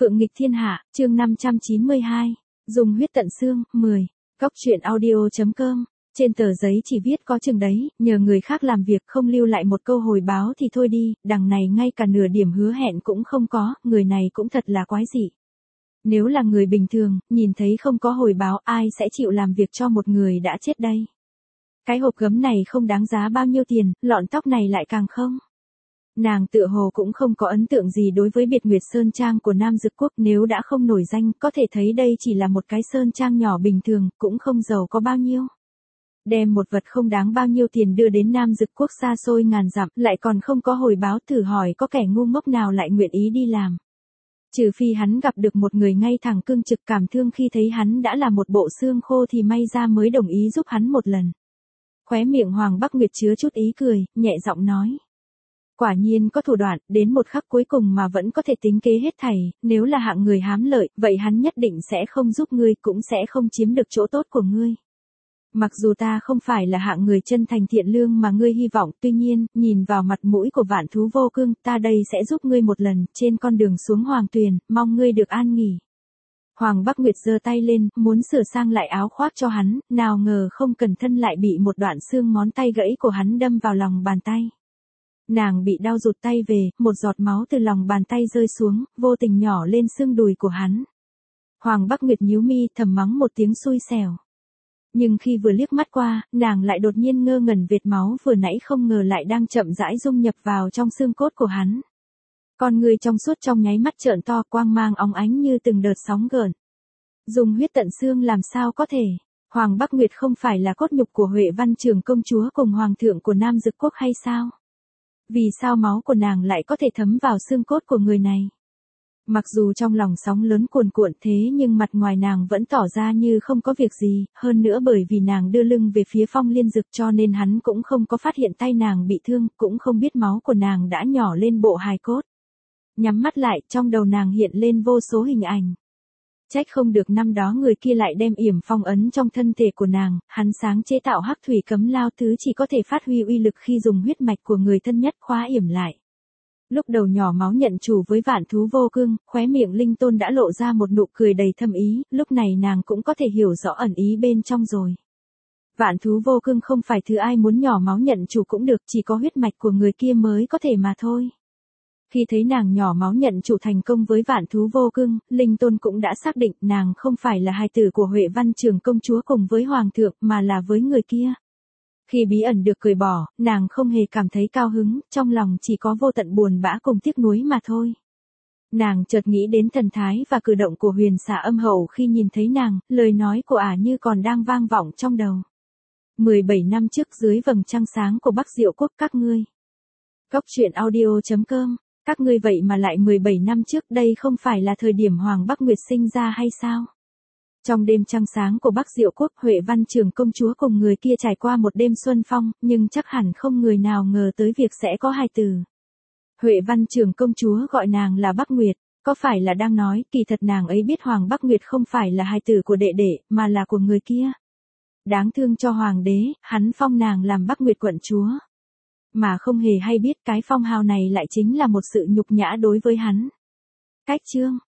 Phượng nghịch thiên hạ, chương 592. Dùng huyết tận xương, 10. Góc truyện audio.com. Trên tờ giấy chỉ viết có chừng đấy, nhờ người khác làm việc không lưu lại một câu hồi báo thì thôi đi, đằng này ngay cả nửa điểm hứa hẹn cũng không có, người này cũng thật là quái dị. Nếu là người bình thường, nhìn thấy không có hồi báo ai sẽ chịu làm việc cho một người đã chết đây. Cái hộp gấm này không đáng giá bao nhiêu tiền, lọn tóc này lại càng không. Nàng tựa hồ cũng không có ấn tượng gì đối với biệt nguyệt sơn trang của Nam Dực Quốc, nếu đã không nổi danh có thể thấy đây chỉ là một cái sơn trang nhỏ bình thường, cũng không giàu có bao nhiêu. Đem một vật không đáng bao nhiêu tiền đưa đến Nam Dực Quốc xa xôi ngàn dặm, lại còn không có hồi báo, thử hỏi có kẻ ngu ngốc nào lại nguyện ý đi làm. Trừ phi hắn gặp được một người ngay thẳng cương trực cảm thương khi thấy hắn đã là một bộ xương khô thì may ra mới đồng ý giúp hắn một lần. Khóe miệng Hoàng Bắc Nguyệt chứa chút ý cười, nhẹ giọng nói. Quả nhiên có thủ đoạn, đến một khắc cuối cùng mà vẫn có thể tính kế hết thảy, nếu là hạng người hám lợi, vậy hắn nhất định sẽ không giúp ngươi, cũng sẽ không chiếm được chỗ tốt của ngươi. Mặc dù ta không phải là hạng người chân thành thiện lương mà ngươi hy vọng, tuy nhiên, nhìn vào mặt mũi của Vạn Thú Vô Cương, ta đây sẽ giúp ngươi một lần, trên con đường xuống Hoàng Tuyền, mong ngươi được an nghỉ. Hoàng Bắc Nguyệt giơ tay lên, muốn sửa sang lại áo khoác cho hắn, nào ngờ không cẩn thận lại bị một đoạn xương ngón tay gãy của hắn đâm vào lòng bàn tay. Nàng bị đau rụt tay về, một giọt máu từ lòng bàn tay rơi xuống, vô tình nhỏ lên xương đùi của hắn. Hoàng Bắc Nguyệt nhíu mi thầm mắng một tiếng xui xẻo. Nhưng khi vừa liếc mắt qua, nàng lại đột nhiên ngơ ngẩn, vệt máu vừa nãy không ngờ lại đang chậm rãi dung nhập vào trong xương cốt của hắn. Con người trong suốt trong nháy mắt trợn to, quang mang óng ánh như từng đợt sóng gợn. Dùng huyết tận xương làm sao có thể? Hoàng Bắc Nguyệt không phải là cốt nhục của Huệ Văn Trường công chúa cùng hoàng thượng của Nam Dực Quốc hay sao? Vì sao máu của nàng lại có thể thấm vào xương cốt của người này? Mặc dù trong lòng sóng lớn cuồn cuộn thế nhưng mặt ngoài nàng vẫn tỏ ra như không có việc gì, hơn nữa bởi vì nàng đưa lưng về phía Phong Liên Dực cho nên hắn cũng không có phát hiện tay nàng bị thương, cũng không biết máu của nàng đã nhỏ lên bộ hài cốt. Nhắm mắt lại, trong đầu nàng hiện lên vô số hình ảnh. Trách không được năm đó người kia lại đem yểm phong ấn trong thân thể của nàng, hắn sáng chế tạo hắc thủy cấm lao thứ chỉ có thể phát huy uy lực khi dùng huyết mạch của người thân nhất khóa yểm lại. Lúc đầu nhỏ máu nhận chủ với Vạn Thú Vô Cương, khóe miệng Linh Tôn đã lộ ra một nụ cười đầy thâm ý, lúc này nàng cũng có thể hiểu rõ ẩn ý bên trong rồi. Vạn Thú Vô Cương không phải thứ ai muốn nhỏ máu nhận chủ cũng được, chỉ có huyết mạch của người kia mới có thể mà thôi. Khi thấy nàng nhỏ máu nhận chủ thành công với Vạn Thú Vô Cương, Linh Tôn cũng đã xác định nàng không phải là hài tử của Huệ Văn Trường công chúa cùng với hoàng thượng mà là với người kia. Khi bí ẩn được cởi bỏ, nàng không hề cảm thấy cao hứng, trong lòng chỉ có vô tận buồn bã cùng tiếc nuối mà thôi. Nàng chợt nghĩ đến thần thái và cử động của Huyền Xà Âm Hậu khi nhìn thấy nàng, lời nói của ả như còn đang vang vọng trong đầu. 17 năm trước dưới vầng trăng sáng của Bắc Diệu Quốc các ngươi. Góc truyện audio.com. Các ngươi vậy mà lại 17 năm trước, đây không phải là thời điểm Hoàng Bắc Nguyệt sinh ra hay sao? Trong đêm trăng sáng của Bắc Diệu Quốc, Huệ Văn Trường công chúa cùng người kia trải qua một đêm xuân phong, nhưng chắc hẳn không người nào ngờ tới việc sẽ có hài tử. Huệ Văn Trường công chúa gọi nàng là Bắc Nguyệt, có phải là đang nói, kỳ thật nàng ấy biết Hoàng Bắc Nguyệt không phải là hài tử của đệ đệ, mà là của người kia. Đáng thương cho hoàng đế, hắn phong nàng làm Bắc Nguyệt quận chúa. Mà không hề hay biết cái phong hào này lại chính là một sự nhục nhã đối với hắn. Cách chương